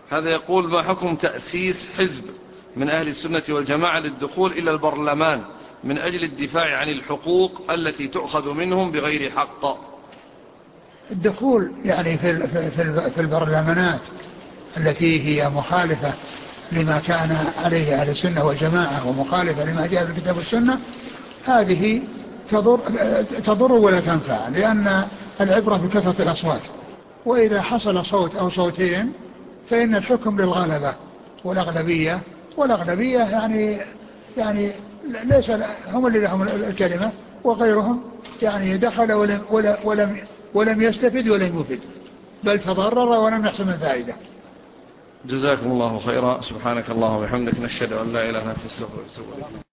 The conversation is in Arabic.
هذا يقول: ما حكم تأسيس حزب من أهل السنة والجماعة للدخول إلى البرلمان من أجل الدفاع عن الحقوق التي تؤخذ منهم بغير حق؟ الدخول يعني في البرلمانات التي هي مخالفة لما كان عليه أهل السنة والجماعة ومخالفة لما جاء في الكتاب والسنة، هذه تضر ولا تنفع، لأن العبرة بكثرة الأصوات، وإذا حصل صوت أو صوتين فإن الحكم للغلبة والأغلبية، والأغلبية يعني ليس هم اللي لهم الكلمة، وغيرهم يعني دخل ولم يستفد ولم يفد، بل تضرر ولم يحصل الفائدة. جزاكم الله خيرا. سبحانك اللهم وبحمدك، نشهد أن لا إله إلا أنت، نستغفرك ونتوب إليك.